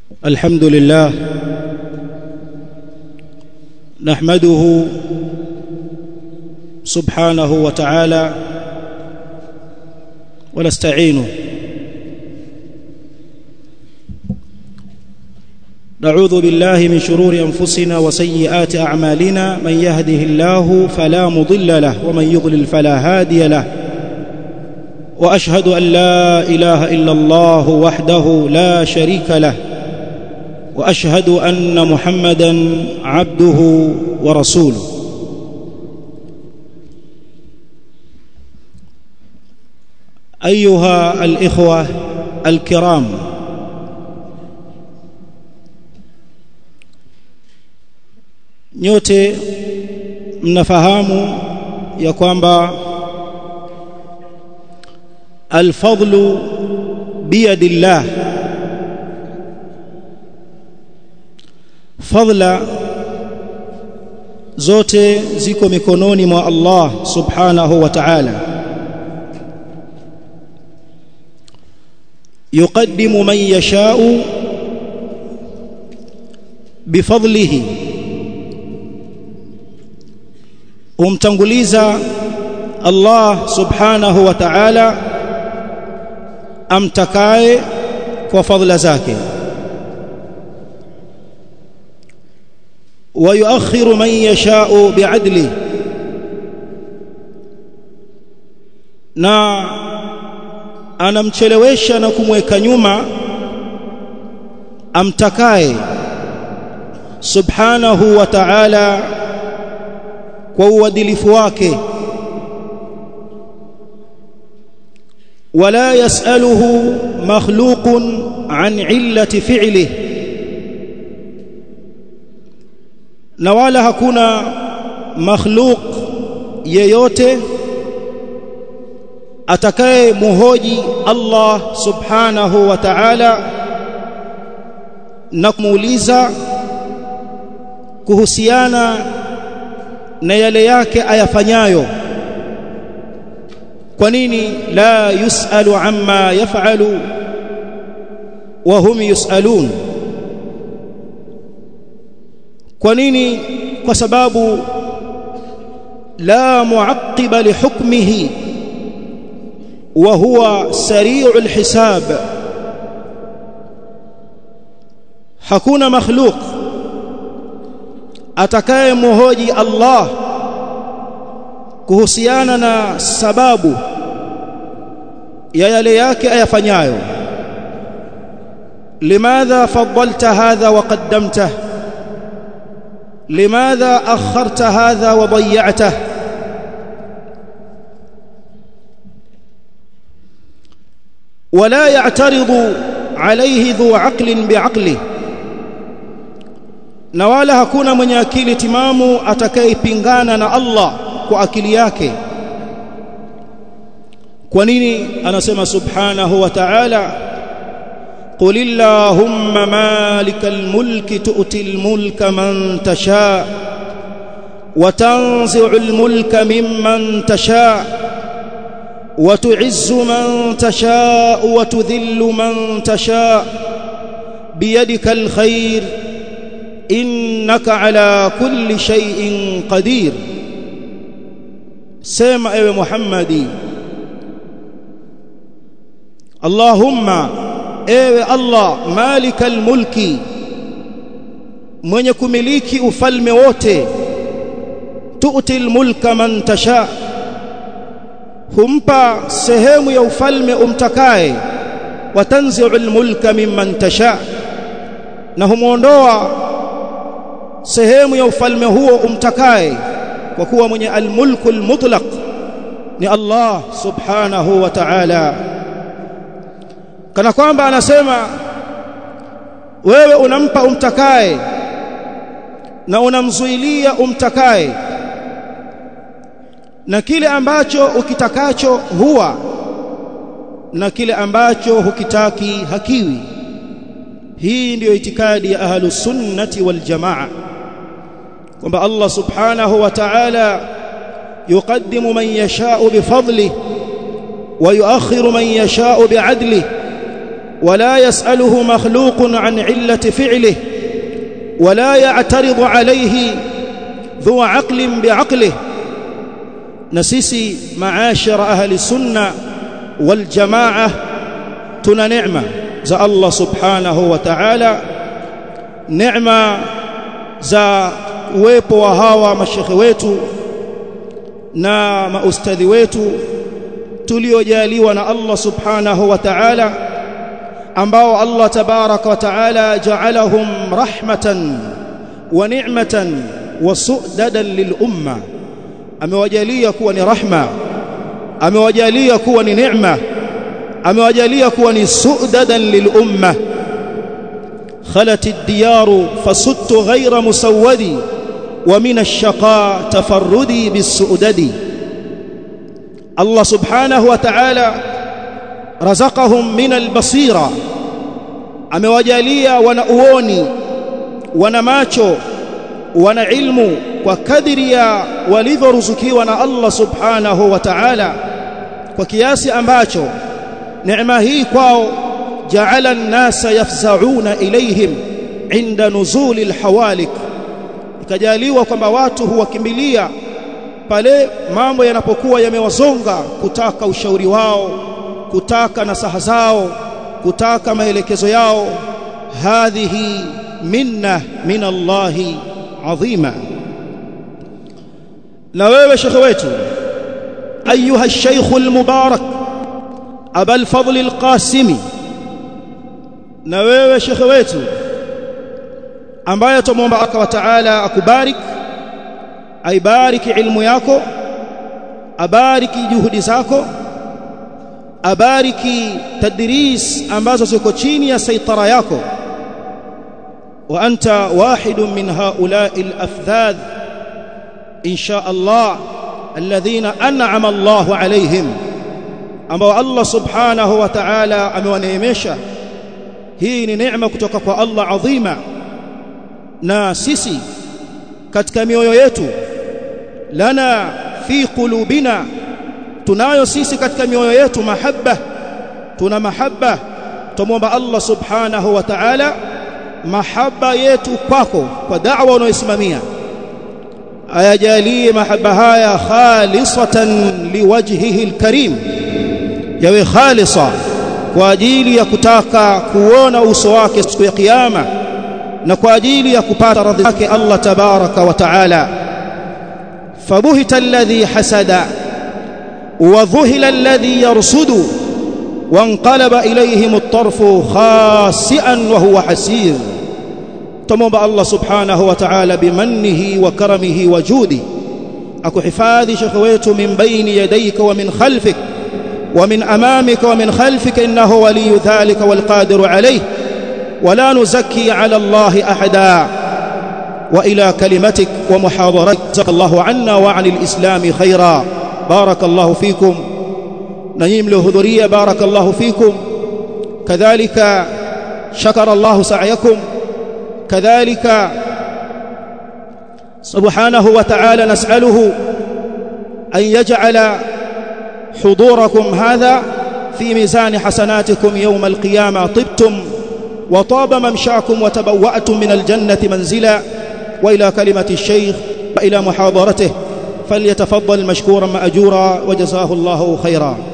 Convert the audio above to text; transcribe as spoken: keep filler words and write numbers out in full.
الحمد لله نحمده سبحانه وتعالى ونستعينه نعوذ بالله من شرور أنفسنا وسيئات أعمالنا من يهده الله فلا مضل له ومن يضلل فلا هادي له وأشهد أن لا إله إلا الله وحده لا شريك له وأشهد أن محمدًا عبده ورسوله أيها الإخوة الكرام nyote mnafahamu ya kwamba al-fadlu biyadillah, fadla zote ziko mikononi mwa Allah subhanahu wa ta'ala. yuqaddimu man yasha'u bifadlihi, umtanguliza Allah subhanahu wa ta'ala amtakaye kwa fadhila zake, wa yuakhiru man yasha'u bi'adli, na anamchelewesha na kumweka nyuma amtakaye subhanahu wa ta'ala kwa uadilifu wake. wala yasaluhu makhluqun an illati fi'lihi, na wala hakuna makhluq yeyote atakaye muhoji Allah subhanahu wa ta'ala na kumuuliza kuhusiana na yale yake ayafanyayo. Kwa nini? la yusalu amma yaf'alu wa hum yusalun. Kwa nini? Kwa sababu la mu'aqqiba li hukmihi wa huwa sari'ul hisab, hakuna makhluq atakaye muhoji Allah kuhusiana na sababu ya yale yake ayafanyayo. limadha faddalta hadha wa qaddamtah, limadha akharta hadha wa dayya'tah. ولا يعترض عليه ذو عقل بعقله, na wala hakuna mwenye akili timamu atakayepingana na Allah kwa akili yake. Kwa nini? Anasema subhanahu wa ta'ala, qul illahumma malikal mulki tu'til mulka man tasha wa tanzi'ul mulka mimman tasha wa tu'izzu man tasha wa tudhillu man tasha biyadikal khair innaka ala kulli shay'in qadir. Sema ewe Muhammadi, Allahumma, ewe Allah, malikal mulki, mwenye kumiliki ufalme wote, tu'til mulka man tasha, humpa sehemu ya ufalme umtakaye, wa tanzi'ul mulka mimman tasha, na humuondoa sehemu ya ufalme huo umtakaye, kwa kuwa mwenye al-mulkul mutlaq ni Allah subhanahu wa ta'ala. Kana kwamba anasema wewe unampa umtakaye na unamzuilia umtakaye, na kile ambacho ukitakacho huwa, na kile ambacho hukitaki hakiwi. Hii ndiyo itikadi ya ahlus sunnati wal jamaa, kwamba Allah subhanahu wa ta'ala yuqaddimu man yasha'u bifadlihi wa yuakhiru man yasha'u bi'adlihi, ولا يسأله مخلوق عن علة فعله ولا يعترض عليه ذو عقل بعقله. نسيسي معاشر أهل السنة والجماعة تنا نعمة za Allah subhanahu wa ta'ala, neema za uwepo wa hawa mashekhe wetu na maustadhi wetu tuliojaliwa na Allah subhanahu wa ta'ala, ambao Allah tabaraka wa ta'ala ja'alahum rahmatan wa ni'matan wa su'dadan lil umma. Amewajalia kuwa ni rahma, amewajalia kuwa ni neema, amewajalia kuwa ni su'dadan lil umma. خلت الديار فصدت غير مسودي ومن الشقاء تفردي بالسؤدد. الله سبحانه وتعالى رزقهم من البصيرة, amewajalia wana uoni, wana macho, wana ilmu kwa kadiri ya walivyoruzukiwa na Allah subhanahu wa ta'ala, kwa kiasi ambacho neema hii kwao ja'ala an-nasa yafza'una ilayhim 'inda nuzuli al-hawalik, ikajaliwa kwamba watu huwakimbilia pale mambo yanapokuwa yamewazonga, kutaka ushauri wao, kutaka nasaha zao, kutaka maelekezo yao. Hadhihi minna min Allahi adhima. Na wewe shekhe wetu ayuha ash-shaykh al-mubarak aba al-fadl al-qasimi, na wewe shekhe wetu ambaye tumuomba Allah wa ta'ala akubarik, aibariki ilmu yako, abariki juhudi zako, abariki tadris ambazo ziko chini ya saitara yako. Wa anta wahidun min haula'i al-afdhad insha Allah alladhina an'ama Allahu alayhim, ambao Allah subhanahu wa ta'ala amewaneemesha. Hii ni neema kutoka kwa Allah adhima. Na sisi katika mioyo yetu, lana fi qulubina, tunayo sisi katika mioyo yetu mahabba, tuna mahabba. Tumuomba Allah subhanahu wa ta'ala mahabba yetu kwako, kwa da'wa unayosimamia, ayajalie mahabba haya khalisatan liwajhihi alkarim, yawe khalisa kwa ajili ya kutaka kuona uso wake siku ya kiyama, na kwa ajili ya kupata radhi yake Allah tabaraka wa taala. Fabuhita alladhi hasada wa dhuhila alladhi yarsudu wanqalaba ilayhim at-tarfu khasi'an wa huwa hasir. Tumomba Allah subhanahu wa ta'ala bimannihi wa karamihi wa judi akuhifadhi shekhe wetu min baini yadayka wa min khalfik ومن أمامك ومن خلفك إنه ولي ذلك والقادر عليه ولا نزكي على الله أحدا. وإلى كلمتك ومحاضرتك جزاك الله عنا وعن الإسلام خيرا. بارك الله فيكم. نعيم الحضورية بارك الله فيكم. كذلك شكر الله سعيكم. كذلك سبحانه وتعالى نسأله أن يجعل حضوركم هذا في ميزان حسناتكم يوم القيامة. طبتم وطاب ممشاكم وتبوأتم من الجنة منزلا. وإلى كلمة الشيخ وإلى محاضرته فليتفضل مشكورا مأجورا وجزاه الله خيرا.